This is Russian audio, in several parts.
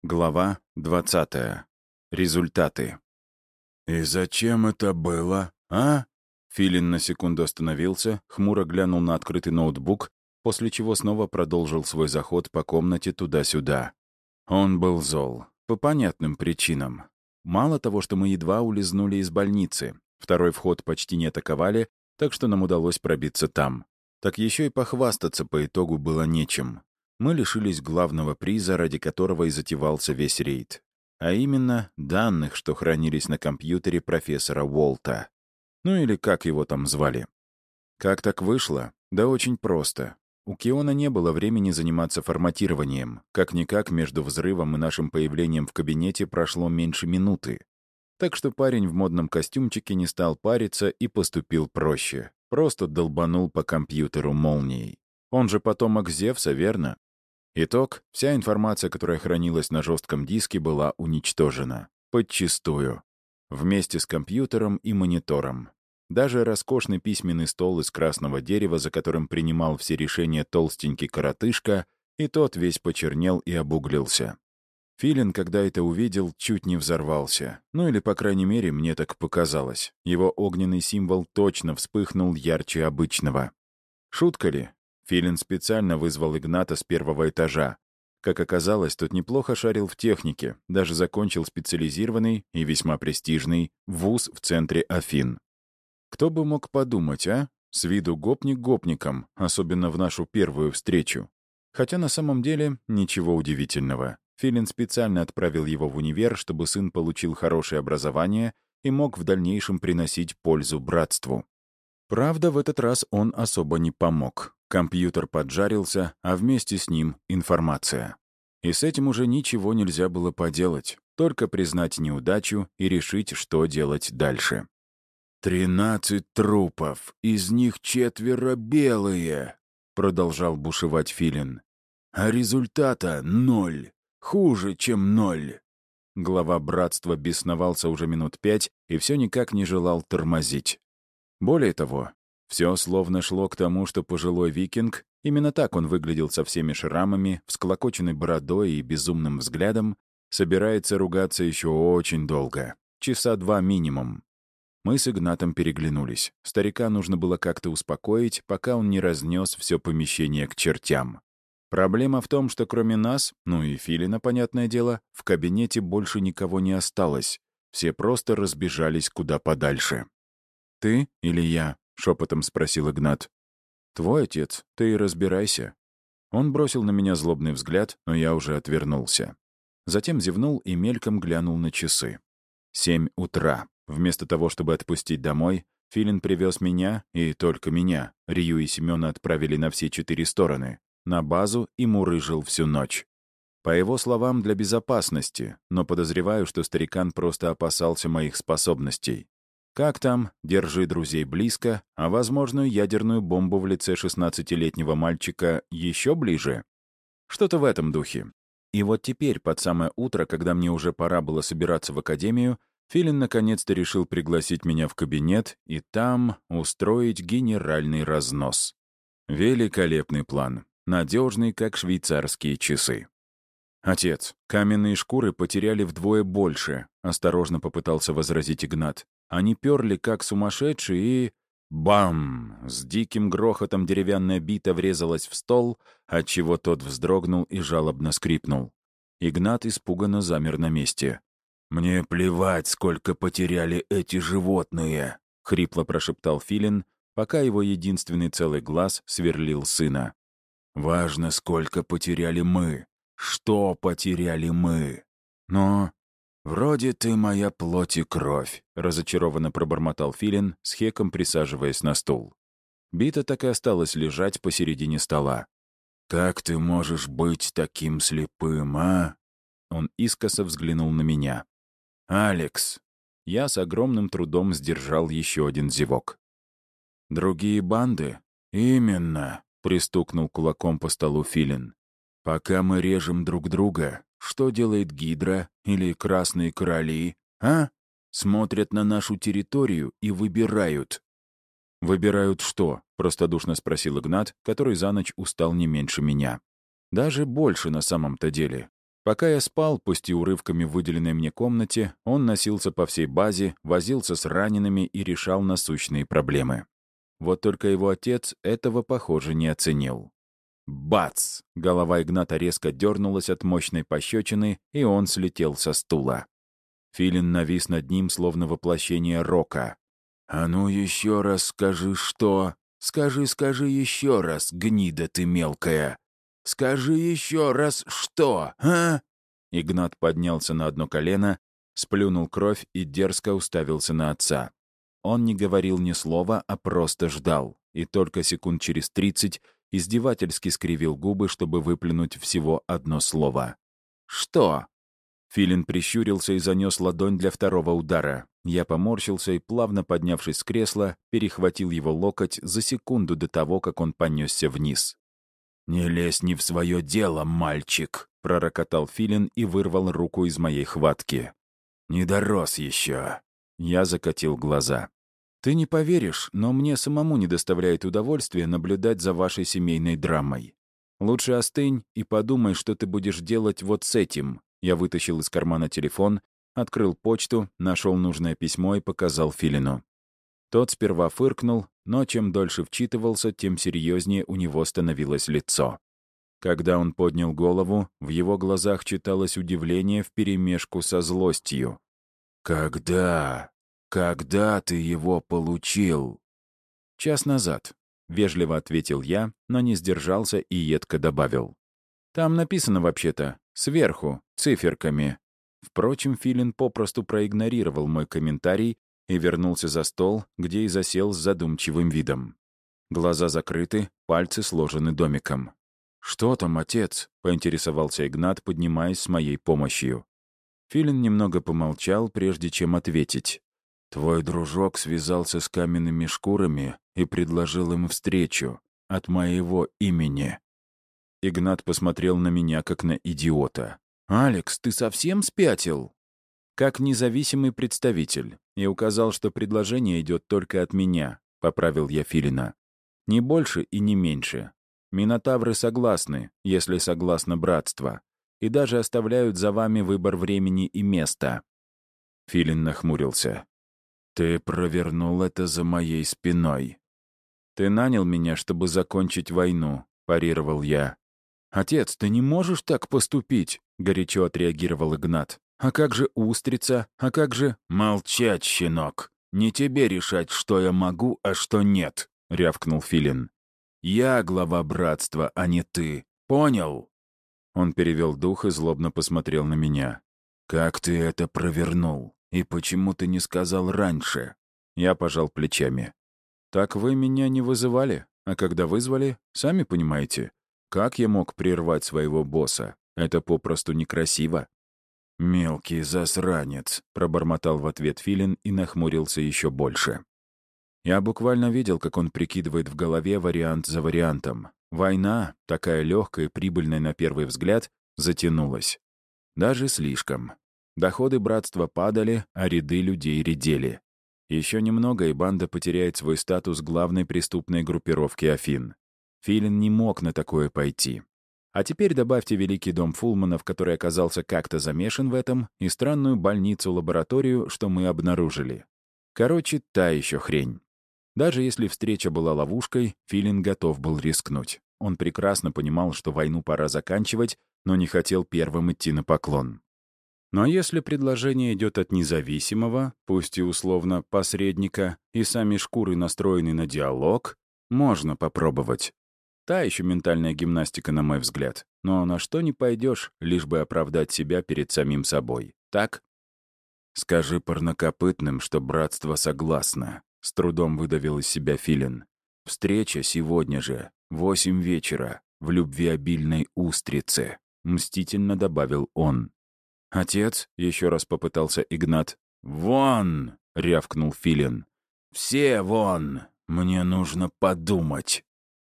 Глава 20. Результаты. «И зачем это было, а?» Филин на секунду остановился, хмуро глянул на открытый ноутбук, после чего снова продолжил свой заход по комнате туда-сюда. Он был зол. По понятным причинам. Мало того, что мы едва улизнули из больницы, второй вход почти не атаковали, так что нам удалось пробиться там. Так еще и похвастаться по итогу было нечем. Мы лишились главного приза, ради которого и затевался весь рейд. А именно, данных, что хранились на компьютере профессора Уолта. Ну или как его там звали. Как так вышло? Да очень просто. У Киона не было времени заниматься форматированием. Как-никак между взрывом и нашим появлением в кабинете прошло меньше минуты. Так что парень в модном костюмчике не стал париться и поступил проще. Просто долбанул по компьютеру молнией. Он же потомок Зевса, верно? Итог — вся информация, которая хранилась на жестком диске, была уничтожена. Подчистую. Вместе с компьютером и монитором. Даже роскошный письменный стол из красного дерева, за которым принимал все решения толстенький коротышка, и тот весь почернел и обуглился. Филин, когда это увидел, чуть не взорвался. Ну или, по крайней мере, мне так показалось. Его огненный символ точно вспыхнул ярче обычного. Шутка ли? Филин специально вызвал Игната с первого этажа. Как оказалось, тот неплохо шарил в технике, даже закончил специализированный и весьма престижный вуз в центре Афин. Кто бы мог подумать, а? С виду гопник гопником, особенно в нашу первую встречу. Хотя на самом деле ничего удивительного. Филин специально отправил его в универ, чтобы сын получил хорошее образование и мог в дальнейшем приносить пользу братству. Правда, в этот раз он особо не помог. Компьютер поджарился, а вместе с ним информация. И с этим уже ничего нельзя было поделать, только признать неудачу и решить, что делать дальше. 13 трупов, из них 4 белые», — продолжал бушевать Филин. «А результата 0. Хуже, чем 0». Глава братства бесновался уже минут 5 и все никак не желал тормозить. Более того, все словно шло к тому, что пожилой викинг, именно так он выглядел со всеми шрамами, всклокоченной бородой и безумным взглядом, собирается ругаться еще очень долго, часа 2 минимум. Мы с Игнатом переглянулись. Старика нужно было как-то успокоить, пока он не разнес все помещение к чертям. Проблема в том, что кроме нас, ну и Филина, понятное дело, в кабинете больше никого не осталось. Все просто разбежались куда подальше. «Ты или я?» — шепотом спросил Игнат. «Твой отец, ты и разбирайся». Он бросил на меня злобный взгляд, но я уже отвернулся. Затем зевнул и мельком глянул на часы. 7 утра. Вместо того, чтобы отпустить домой, Филин привез меня, и только меня, Рию и Семена отправили на все 4 стороны, на базу и мурыжил всю ночь. По его словам, для безопасности, но подозреваю, что старикан просто опасался моих способностей. Как там, держи друзей близко, а возможную ядерную бомбу в лице 16-летнего мальчика еще ближе? Что-то в этом духе. И вот теперь, под самое утро, когда мне уже пора было собираться в академию, Филин наконец-то решил пригласить меня в кабинет и там устроить генеральный разнос. Великолепный план. Надежный, как швейцарские часы. «Отец, каменные шкуры потеряли вдвое больше», — осторожно попытался возразить Игнат. «Они перли, как сумасшедшие, и...» Бам! С диким грохотом деревянная бита врезалась в стол, отчего тот вздрогнул и жалобно скрипнул. Игнат испуганно замер на месте. «Мне плевать, сколько потеряли эти животные», — хрипло прошептал Филин, пока его единственный целый глаз сверлил сына. «Важно, сколько потеряли мы. Что потеряли мы? Но вроде ты моя плоть и кровь», — разочарованно пробормотал Филин, с хеком присаживаясь на стул. Бита так и осталась лежать посередине стола. «Как ты можешь быть таким слепым, а?» Он искоса взглянул на меня. «Алекс!» Я с огромным трудом сдержал еще один зевок. «Другие банды?» «Именно!» — пристукнул кулаком по столу Филин. «Пока мы режем друг друга, что делает Гидра или Красные Короли, а? Смотрят на нашу территорию и выбирают». «Выбирают что?» — простодушно спросил Игнат, который за ночь устал не меньше меня. Даже больше на самом-то деле. Пока я спал, пусть и урывками в выделенной мне комнате, он носился по всей базе, возился с ранеными и решал насущные проблемы. Вот только его отец этого, похоже, не оценил. Бац! Голова Игната резко дернулась от мощной пощечины, и он слетел со стула. Филин навис над ним, словно воплощение рока. «А ну еще раз скажи, что? Скажи еще раз, гнида ты мелкая! Скажи еще раз, что, а?» Игнат поднялся на одно колено, сплюнул кровь и дерзко уставился на отца. Он не говорил ни слова, а просто ждал, и только секунд через 30 издевательски скривил губы, чтобы выплюнуть всего одно слово. «Что?» Филин прищурился и занес ладонь для второго удара. Я поморщился и, плавно поднявшись с кресла, перехватил его локоть за секунду до того, как он понесся вниз. «Не лезь не в свое дело, мальчик!» — пророкотал Филин и вырвал руку из моей хватки. «Не дорос еще!» Я закатил глаза. «Ты не поверишь, но мне самому не доставляет удовольствия наблюдать за вашей семейной драмой. Лучше остынь и подумай, что ты будешь делать вот с этим». Я вытащил из кармана телефон, открыл почту, нашел нужное письмо и показал Филину. Тот сперва фыркнул, но чем дольше вчитывался, тем серьезнее у него становилось лицо. Когда он поднял голову, в его глазах читалось удивление вперемешку со злостью. «Когда? Когда ты его получил?» «Час назад», — вежливо ответил я, но не сдержался и едко добавил. «Там написано вообще-то, сверху, циферками». Впрочем, Филин попросту проигнорировал мой комментарий и вернулся за стол, где и засел с задумчивым видом. Глаза закрыты, пальцы сложены домиком. «Что там, отец?» — поинтересовался Игнат, поднимаясь с моей помощью. Филин немного помолчал, прежде чем ответить. «Твой дружок связался с каменными шкурами и предложил им встречу от моего имени». Игнат посмотрел на меня, как на идиота. «Алекс, ты совсем спятил?» «Как независимый представитель, и указал, что предложение идет только от меня», — поправил я Филина. «Не больше и не меньше. Минотавры согласны, если согласно братство, и даже оставляют за вами выбор времени и места». Филин нахмурился. «Ты провернул это за моей спиной». «Ты нанял меня, чтобы закончить войну», — парировал я. «Отец, ты не можешь так поступить», — горячо отреагировал Игнат. «А как же устрица? А как же...» «Молчать, щенок! Не тебе решать, что я могу, а что нет», — рявкнул Филин. «Я глава братства, а не ты. Понял?» Он перевел дух и злобно посмотрел на меня. «Как ты это провернул? И почему ты не сказал раньше?» Я пожал плечами. «Так вы меня не вызывали, а когда вызвали, сами понимаете. Как я мог прервать своего босса? Это попросту некрасиво». «Мелкий засранец», — пробормотал в ответ Филин и нахмурился еще больше. Я буквально видел, как он прикидывает в голове вариант за вариантом. Война, такая легкая и прибыльная на первый взгляд, затянулась. Даже слишком. Доходы братства падали, а ряды людей редели. Еще немного, и банда потеряет свой статус главной преступной группировки Афин. Филин не мог на такое пойти. А теперь добавьте Великий дом Фулманов, который оказался как-то замешан в этом, и странную больницу-лабораторию, что мы обнаружили. Короче, та еще хрень. Даже если встреча была ловушкой, Филин готов был рискнуть. Он прекрасно понимал, что войну пора заканчивать, но не хотел первым идти на поклон. Но если предложение идет от независимого, пусть и условно посредника, и сами шкуры настроены на диалог, можно попробовать. Та еще ментальная гимнастика, на мой взгляд. Но на что не пойдешь, лишь бы оправдать себя перед самим собой. Так? «Скажи парнокопытным, что братство согласно», — с трудом выдавил из себя Филин. «Встреча сегодня же, 8 вечера, в любвеобильной устрице», — мстительно добавил он. «Отец?» — еще раз попытался Игнат. «Вон!» — рявкнул Филин. «Все вон! Мне нужно подумать!»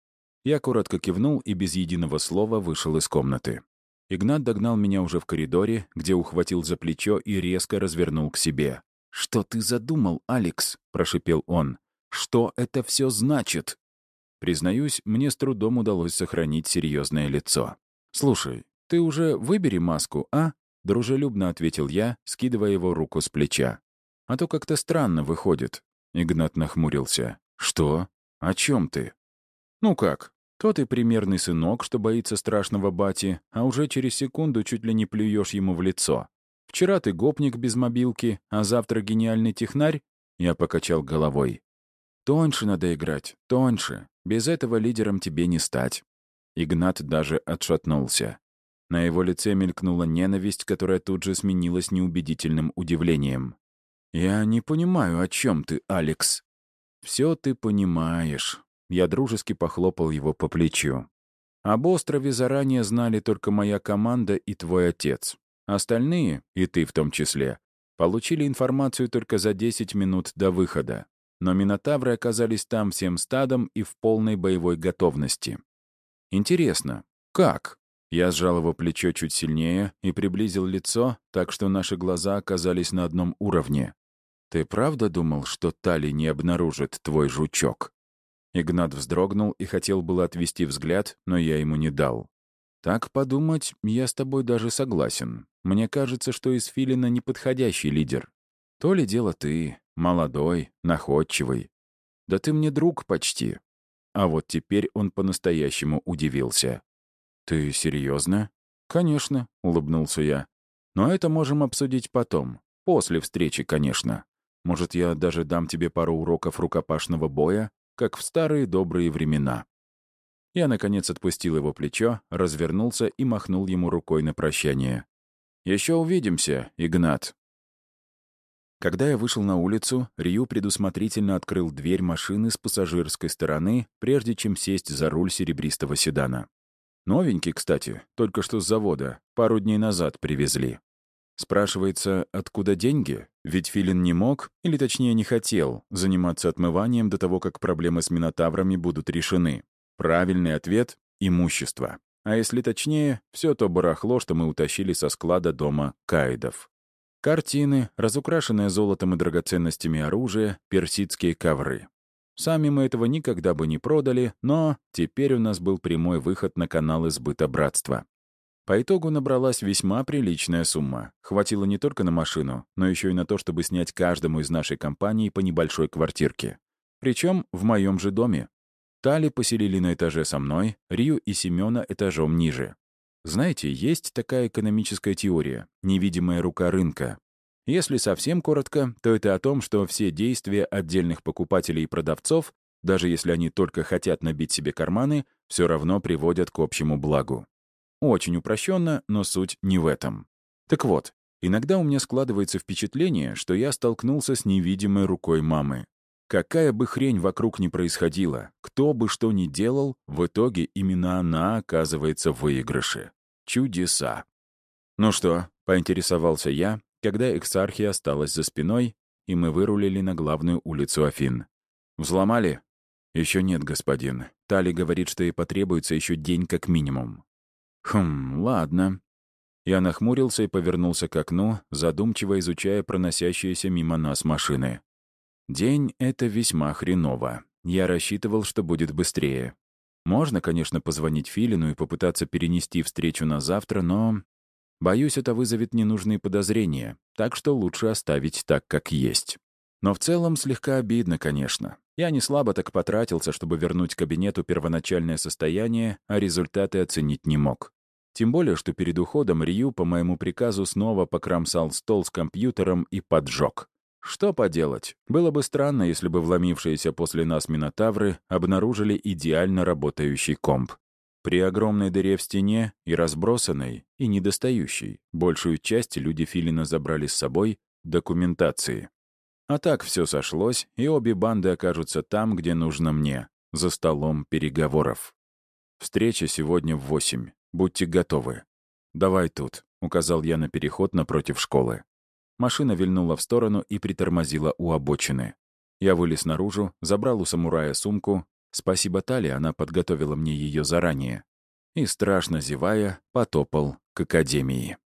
Я коротко кивнул и без единого слова вышел из комнаты. Игнат догнал меня уже в коридоре, где ухватил за плечо и резко развернул к себе. «Что ты задумал, Алекс?» — прошипел он. «Что это все значит?» Признаюсь, мне с трудом удалось сохранить серьезное лицо. «Слушай, ты уже выбери маску, а?» — дружелюбно ответил я, скидывая его руку с плеча. «А то как-то странно выходит». Игнат нахмурился. «Что? О чем ты?» «Ну как? То ты примерный сынок, что боится страшного бати, а уже через секунду чуть ли не плюешь ему в лицо. Вчера ты гопник без мобилки, а завтра гениальный технарь?» Я покачал головой. «Тоньше надо играть, тоньше. Без этого лидером тебе не стать». Игнат даже отшатнулся. На его лице мелькнула ненависть, которая тут же сменилась неубедительным удивлением. «Я не понимаю, о чем ты, Алекс?» «Все ты понимаешь». Я дружески похлопал его по плечу. «Об острове заранее знали только моя команда и твой отец. Остальные, и ты в том числе, получили информацию только за 10 минут до выхода. Но минотавры оказались там всем стадом и в полной боевой готовности. Интересно, как?» Я сжал его плечо чуть сильнее и приблизил лицо, так что наши глаза оказались на одном уровне. «Ты правда думал, что Тали не обнаружит твой жучок?» Игнат вздрогнул и хотел было отвести взгляд, но я ему не дал. «Так подумать, я с тобой даже согласен. Мне кажется, что из Филина неподходящий лидер. То ли дело ты, молодой, находчивый. Да ты мне друг почти». А вот теперь он по-настоящему удивился. «Ты серьезно?» «Конечно», — улыбнулся я. «Но это можем обсудить потом. После встречи, конечно. Может, я даже дам тебе пару уроков рукопашного боя, как в старые добрые времена». Я, наконец, отпустил его плечо, развернулся и махнул ему рукой на прощание. «Еще увидимся, Игнат». Когда я вышел на улицу, Рью предусмотрительно открыл дверь машины с пассажирской стороны, прежде чем сесть за руль серебристого седана. Новенький, кстати, только что с завода, пару дней назад привезли. Спрашивается, откуда деньги? Ведь Филин не мог, или точнее не хотел, заниматься отмыванием до того, как проблемы с минотаврами будут решены. Правильный ответ — имущество. А если точнее, все то барахло, что мы утащили со склада дома Каидов. Картины, разукрашенное золотом и драгоценностями оружие, персидские ковры. Сами мы этого никогда бы не продали, но теперь у нас был прямой выход на каналы сбыта братства. По итогу набралась весьма приличная сумма. Хватило не только на машину, но еще и на то, чтобы снять каждому из нашей компании по небольшой квартирке. Причем в моем же доме. Тали поселили на этаже со мной, Рию и Семена этажом ниже. Знаете, есть такая экономическая теория — невидимая рука рынка. Если совсем коротко, то это о том, что все действия отдельных покупателей и продавцов, даже если они только хотят набить себе карманы, все равно приводят к общему благу. Очень упрощенно, но суть не в этом. Так вот, иногда у меня складывается впечатление, что я столкнулся с невидимой рукой мамы. Какая бы хрень вокруг ни происходила, кто бы что ни делал, в итоге именно она оказывается в выигрыше. Чудеса. «Ну что?» — поинтересовался я, когда эксархия осталась за спиной, и мы вырулили на главную улицу Афин. «Взломали?» «Еще нет, господин. Тали говорит, что ей потребуется еще день как минимум». Ладно». Я нахмурился и повернулся к окну, задумчиво изучая проносящиеся мимо нас машины. День — это весьма хреново. Я рассчитывал, что будет быстрее. Можно, конечно, позвонить Филину и попытаться перенести встречу на завтра, но... Боюсь, это вызовет ненужные подозрения, так что лучше оставить так, как есть. Но в целом слегка обидно, конечно. Я не слабо так потратился, чтобы вернуть кабинету первоначальное состояние, а результаты оценить не мог. Тем более, что перед уходом Рью по моему приказу снова покромсал стол с компьютером и поджег. Что поделать? Было бы странно, если бы вломившиеся после нас минотавры обнаружили идеально работающий комп. При огромной дыре в стене и разбросанной, и недостающей, большую часть люди Филина забрали с собой документации. А так все сошлось, и обе банды окажутся там, где нужно мне, за столом переговоров. Встреча сегодня в 8. Будьте готовы. «Давай тут», — указал я на переход напротив школы. Машина вильнула в сторону и притормозила у обочины. Я вылез наружу, забрал у самурая сумку. Спасибо Тали, она подготовила мне ее заранее. И, страшно зевая, потопал к академии.